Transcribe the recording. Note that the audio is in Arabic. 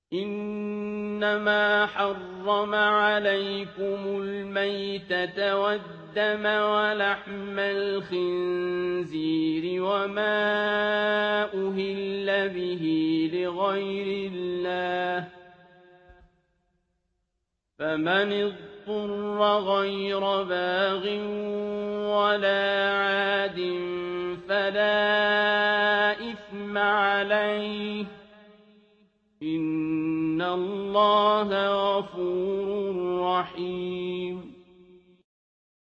إِنَّمَا حَرَّمَ عَلَيْكُمُ الْمَيْتَةَ وَالدَّمَ وَلَحْمَ الْخِنزِيرِ وَمَا أُهِلَّ بِهِ لِغَيْرِ اللَّهِ ۖ فَمَنِ اضْطُرَّ غَيْرَ بَاغٍ وَلَا عَادٍ فَلَا إِثْمَ عَلَيْهِ ۚ إِنَّ اللَّهَ غَفُورٌ رَّحِيمٌ.